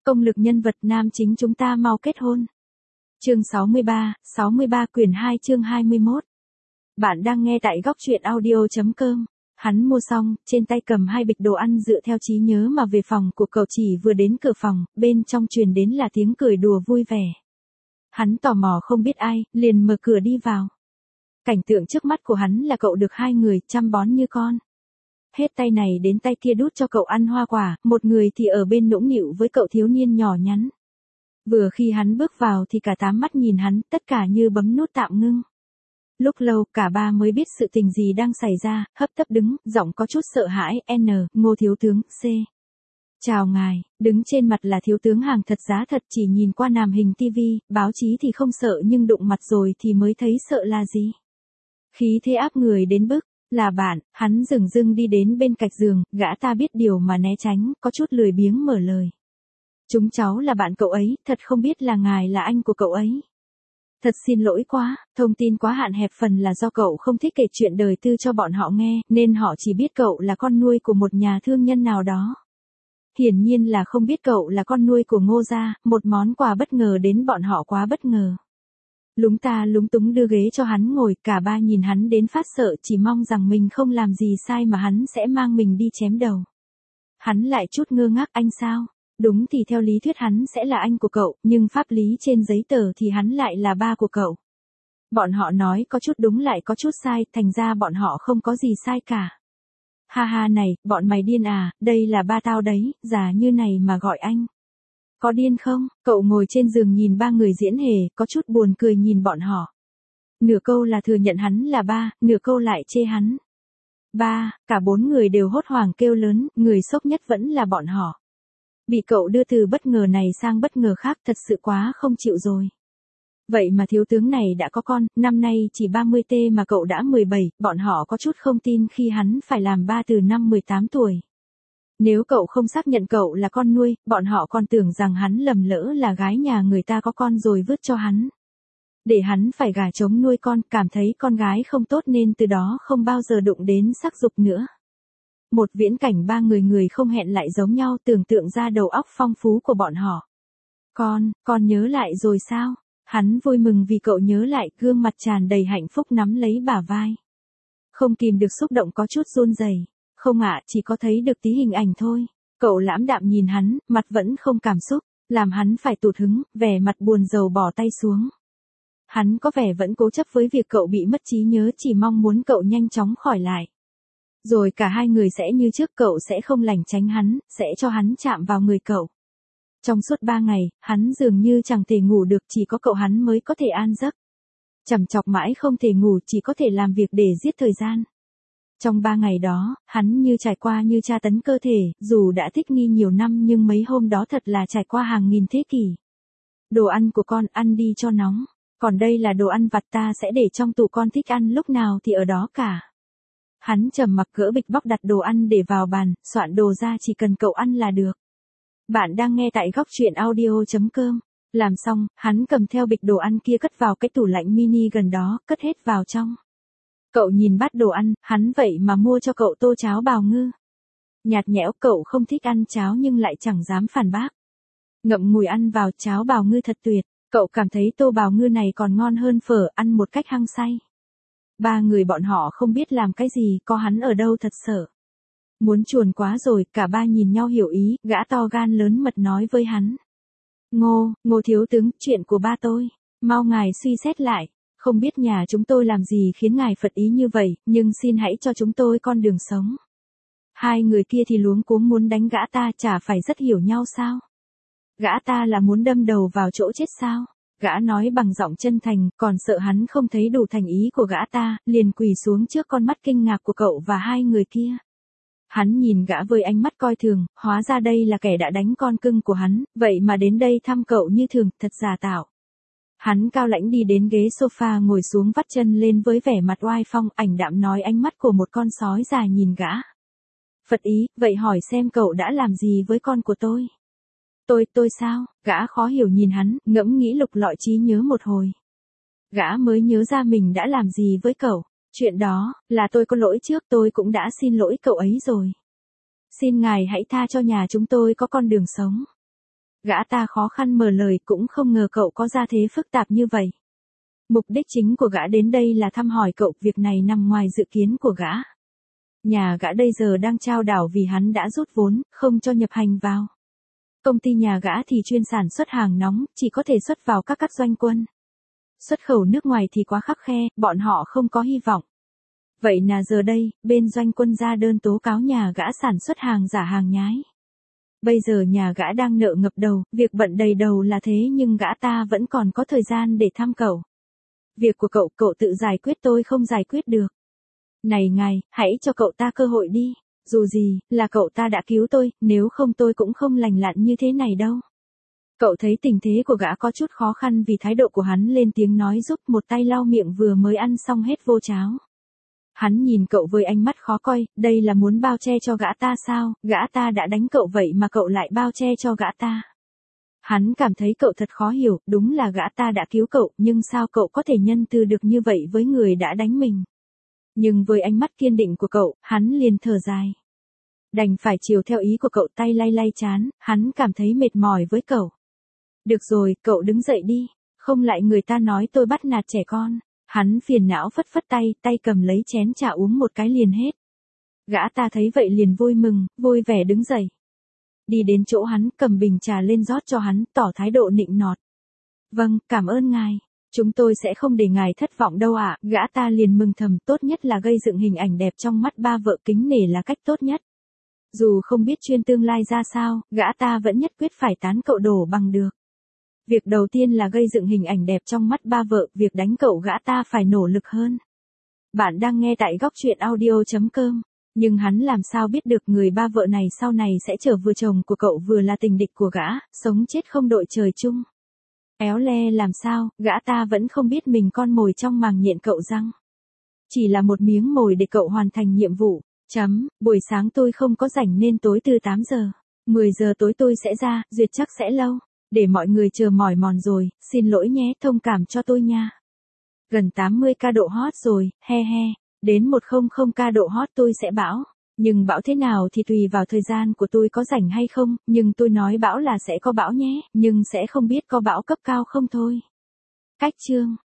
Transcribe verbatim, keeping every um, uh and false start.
Công lực nhân vật nam chính chúng ta mau kết hôn. Chương sáu mươi ba, sáu mươi ba quyển hai chương hai mươi mốt. Bạn đang nghe tại góc truyện audio.com. Hắn mua xong, trên tay cầm hai bịch đồ ăn dựa theo trí nhớ mà về phòng của cậu. Chỉ vừa đến cửa phòng, bên trong truyền đến là tiếng cười đùa vui vẻ. Hắn tò mò không biết ai, liền mở cửa đi vào. Cảnh tượng trước mắt của hắn là cậu được hai người chăm bón như con. Hết tay này đến tay kia đút cho cậu ăn hoa quả, một người thì ở bên nũng nịu với cậu thiếu niên nhỏ nhắn. Vừa khi hắn bước vào thì cả tám mắt nhìn hắn, tất cả như bấm nút tạm ngưng. Lúc lâu, cả ba mới biết sự tình gì đang xảy ra, hấp tấp đứng, giọng có chút sợ hãi, N, Ngô thiếu tướng, C. Chào ngài, đứng trên mặt là thiếu tướng hàng thật giá thật, chỉ nhìn qua màn hình tivi, báo chí thì không sợ nhưng đụng mặt rồi thì mới thấy sợ là gì. Khí thế áp người đến bức, là bạn, hắn dừng dưng đi đến bên cạnh giường, gã ta biết điều mà né tránh, có chút lười biếng mở lời. Chúng cháu là bạn cậu ấy, thật không biết là ngài là anh của cậu ấy. Thật xin lỗi quá, thông tin quá hạn hẹp, phần là do cậu không thích kể chuyện đời tư cho bọn họ nghe, nên họ chỉ biết cậu là con nuôi của một nhà thương nhân nào đó. Hiển nhiên là không biết cậu là con nuôi của Ngô gia, một món quà bất ngờ đến bọn họ quá bất ngờ. Lúng ta lúng túng đưa ghế cho hắn ngồi, cả ba nhìn hắn đến phát sợ, chỉ mong rằng mình không làm gì sai mà hắn sẽ mang mình đi chém đầu. Hắn lại chút ngơ ngác, anh sao? Đúng thì theo lý thuyết hắn sẽ là anh của cậu, nhưng pháp lý trên giấy tờ thì hắn lại là ba của cậu. Bọn họ nói có chút đúng lại có chút sai, thành ra bọn họ không có gì sai cả. Ha ha này, bọn mày điên à, đây là ba tao đấy, già như này mà gọi anh. Có điên không? Cậu ngồi trên giường nhìn ba người diễn hề, có chút buồn cười nhìn bọn họ. Nửa câu là thừa nhận hắn là ba, nửa câu lại chê hắn. Ba, cả bốn người đều hốt hoảng kêu lớn, người sốc nhất vẫn là bọn họ. Bị cậu đưa từ bất ngờ này sang bất ngờ khác thật sự quá không chịu rồi. Vậy mà thiếu tướng này đã có con, năm nay chỉ ba mươi tê mà cậu đã mười bảy, bọn họ có chút không tin khi hắn phải làm ba từ năm mười tám tuổi. Nếu cậu không xác nhận cậu là con nuôi, bọn họ còn tưởng rằng hắn lầm lỡ là gái nhà người ta có con rồi vứt cho hắn. Để hắn phải gả trống nuôi con, cảm thấy con gái không tốt nên từ đó không bao giờ đụng đến sắc dục nữa. Một viễn cảnh ba người người không hẹn lại giống nhau, tưởng tượng ra đầu óc phong phú của bọn họ. Con, con nhớ lại rồi sao? Hắn vui mừng vì cậu nhớ lại, gương mặt tràn đầy hạnh phúc nắm lấy bả vai. Không kìm được xúc động có chút run rẩy. Không ạ, chỉ có thấy được tí hình ảnh thôi. Cậu lãm đạm nhìn hắn, mặt vẫn không cảm xúc, làm hắn phải tụt hứng, vẻ mặt buồn rầu bỏ tay xuống. Hắn có vẻ vẫn cố chấp với việc cậu bị mất trí nhớ, chỉ mong muốn cậu nhanh chóng khỏi lại. Rồi cả hai người sẽ như trước, cậu sẽ không lảng tránh hắn, sẽ cho hắn chạm vào người cậu. Trong suốt ba ngày, hắn dường như chẳng thể ngủ được, chỉ có cậu hắn mới có thể an giấc. Chằm chọc mãi không thể ngủ, chỉ có thể làm việc để giết thời gian. Trong ba ngày đó, hắn như trải qua như tra tấn cơ thể, dù đã thích nghi nhiều năm nhưng mấy hôm đó thật là trải qua hàng nghìn thế kỷ. Đồ ăn của con ăn đi cho nóng, còn đây là đồ ăn vặt ta sẽ để trong tủ, con thích ăn lúc nào thì ở đó cả. Hắn trầm mặc gỡ bịch bóc đặt đồ ăn để vào bàn, soạn đồ ra, chỉ cần cậu ăn là được. Bạn đang nghe tại góc truyện audio.com. Làm xong, hắn cầm theo bịch đồ ăn kia cất vào cái tủ lạnh mini gần đó, cất hết vào trong. Cậu nhìn bát đồ ăn, hắn vậy mà mua cho cậu tô cháo bào ngư. Nhạt nhẽo, cậu không thích ăn cháo nhưng lại chẳng dám phản bác. Ngậm ngùi ăn vào, cháo bào ngư thật tuyệt, cậu cảm thấy tô bào ngư này còn ngon hơn phở, ăn một cách hăng say. Ba người bọn họ không biết làm cái gì, có hắn ở đâu thật sợ. Muốn chuồn quá rồi, cả ba nhìn nhau hiểu ý, gã to gan lớn mật nói với hắn. Ngô, Ngô thiếu tướng, chuyện của ba tôi, mau ngài suy xét lại. Không biết nhà chúng tôi làm gì khiến ngài phật ý như vậy, nhưng xin hãy cho chúng tôi con đường sống. Hai người kia thì luống cuống muốn đánh gã ta, chả phải rất hiểu nhau sao? Gã ta là muốn đâm đầu vào chỗ chết sao? Gã nói bằng giọng chân thành, còn sợ hắn không thấy đủ thành ý của gã ta, liền quỳ xuống trước con mắt kinh ngạc của cậu và hai người kia. Hắn nhìn gã với ánh mắt coi thường, hóa ra đây là kẻ đã đánh con cưng của hắn, vậy mà đến đây thăm cậu như thường, thật giả tạo. Hắn cao lãnh đi đến ghế sofa ngồi xuống, vắt chân lên với vẻ mặt oai phong, ảnh đạm nói, ánh mắt của một con sói già nhìn gã. Phật ý, vậy hỏi xem cậu đã làm gì với con của tôi? Tôi, tôi sao? Gã khó hiểu nhìn hắn, ngẫm nghĩ lục lọi trí nhớ một hồi. Gã mới nhớ ra mình đã làm gì với cậu. Chuyện đó, là tôi có lỗi trước, tôi cũng đã xin lỗi cậu ấy rồi. Xin ngài hãy tha cho nhà chúng tôi có con đường sống. Gã ta khó khăn mở lời, cũng không ngờ cậu có gia thế phức tạp như vậy. Mục đích chính của gã đến đây là thăm hỏi cậu, việc này nằm ngoài dự kiến của gã. Nhà gã bây giờ đang trao đảo vì hắn đã rút vốn, không cho nhập hành vào. Công ty nhà gã thì chuyên sản xuất hàng nóng, chỉ có thể xuất vào các các doanh quân. Xuất khẩu nước ngoài thì quá khắt khe, bọn họ không có hy vọng. Vậy là giờ đây, bên doanh quân ra đơn tố cáo nhà gã sản xuất hàng giả hàng nhái. Bây giờ nhà gã đang nợ ngập đầu, việc bận đầy đầu là thế nhưng gã ta vẫn còn có thời gian để thăm cậu. Việc của cậu, cậu tự giải quyết, tôi không giải quyết được. Này ngài, hãy cho cậu ta cơ hội đi. Dù gì, là cậu ta đã cứu tôi, nếu không tôi cũng không lành lặn như thế này đâu. Cậu thấy tình thế của gã có chút khó khăn vì thái độ của hắn, lên tiếng nói giúp, một tay lau miệng vừa mới ăn xong hết vô cháo. Hắn nhìn cậu với ánh mắt khó coi, đây là muốn bao che cho gã ta sao, gã ta đã đánh cậu vậy mà cậu lại bao che cho gã ta. Hắn cảm thấy cậu thật khó hiểu, đúng là gã ta đã cứu cậu, nhưng sao cậu có thể nhân từ được như vậy với người đã đánh mình. Nhưng với ánh mắt kiên định của cậu, hắn liền thở dài. Đành phải chiều theo ý của cậu, tay lay lay chán, hắn cảm thấy mệt mỏi với cậu. Được rồi, cậu đứng dậy đi, không lại người ta nói tôi bắt nạt trẻ con. Hắn phiền não phất phất tay, tay cầm lấy chén trà uống một cái liền hết. Gã ta thấy vậy liền vui mừng, vui vẻ đứng dậy. Đi đến chỗ hắn, cầm bình trà lên rót cho hắn, tỏ thái độ nịnh nọt. Vâng, cảm ơn ngài. Chúng tôi sẽ không để ngài thất vọng đâu ạ. Gã ta liền mừng thầm, tốt nhất là gây dựng hình ảnh đẹp trong mắt ba vợ, kính nể là cách tốt nhất. Dù không biết chuyên tương lai ra sao, gã ta vẫn nhất quyết phải tán cậu đổ bằng được. Việc đầu tiên là gây dựng hình ảnh đẹp trong mắt ba vợ, việc đánh cậu gã ta phải nỗ lực hơn. Bạn đang nghe tại góc truyện audio chấm com. Nhưng hắn làm sao biết được người ba vợ này sau này sẽ trở vừa chồng của cậu vừa là tình địch của gã, sống chết không đội trời chung. Éo le làm sao, gã ta vẫn không biết mình con mồi trong màng nhện cậu răng. Chỉ là một miếng mồi để cậu hoàn thành nhiệm vụ. Chấm, buổi sáng tôi không có rảnh nên tối từ tám giờ, mười giờ tối tôi sẽ ra, duyệt chắc sẽ lâu. Để mọi người chờ mỏi mòn rồi, xin lỗi nhé, thông cảm cho tôi nha. Gần tám mươi ca độ hot rồi, he he, đến một trăm ca độ hot tôi sẽ bão. Nhưng bão thế nào thì tùy vào thời gian của tôi có rảnh hay không, nhưng tôi nói bão là sẽ có bão nhé, nhưng sẽ không biết có bão cấp cao không thôi. Cách chương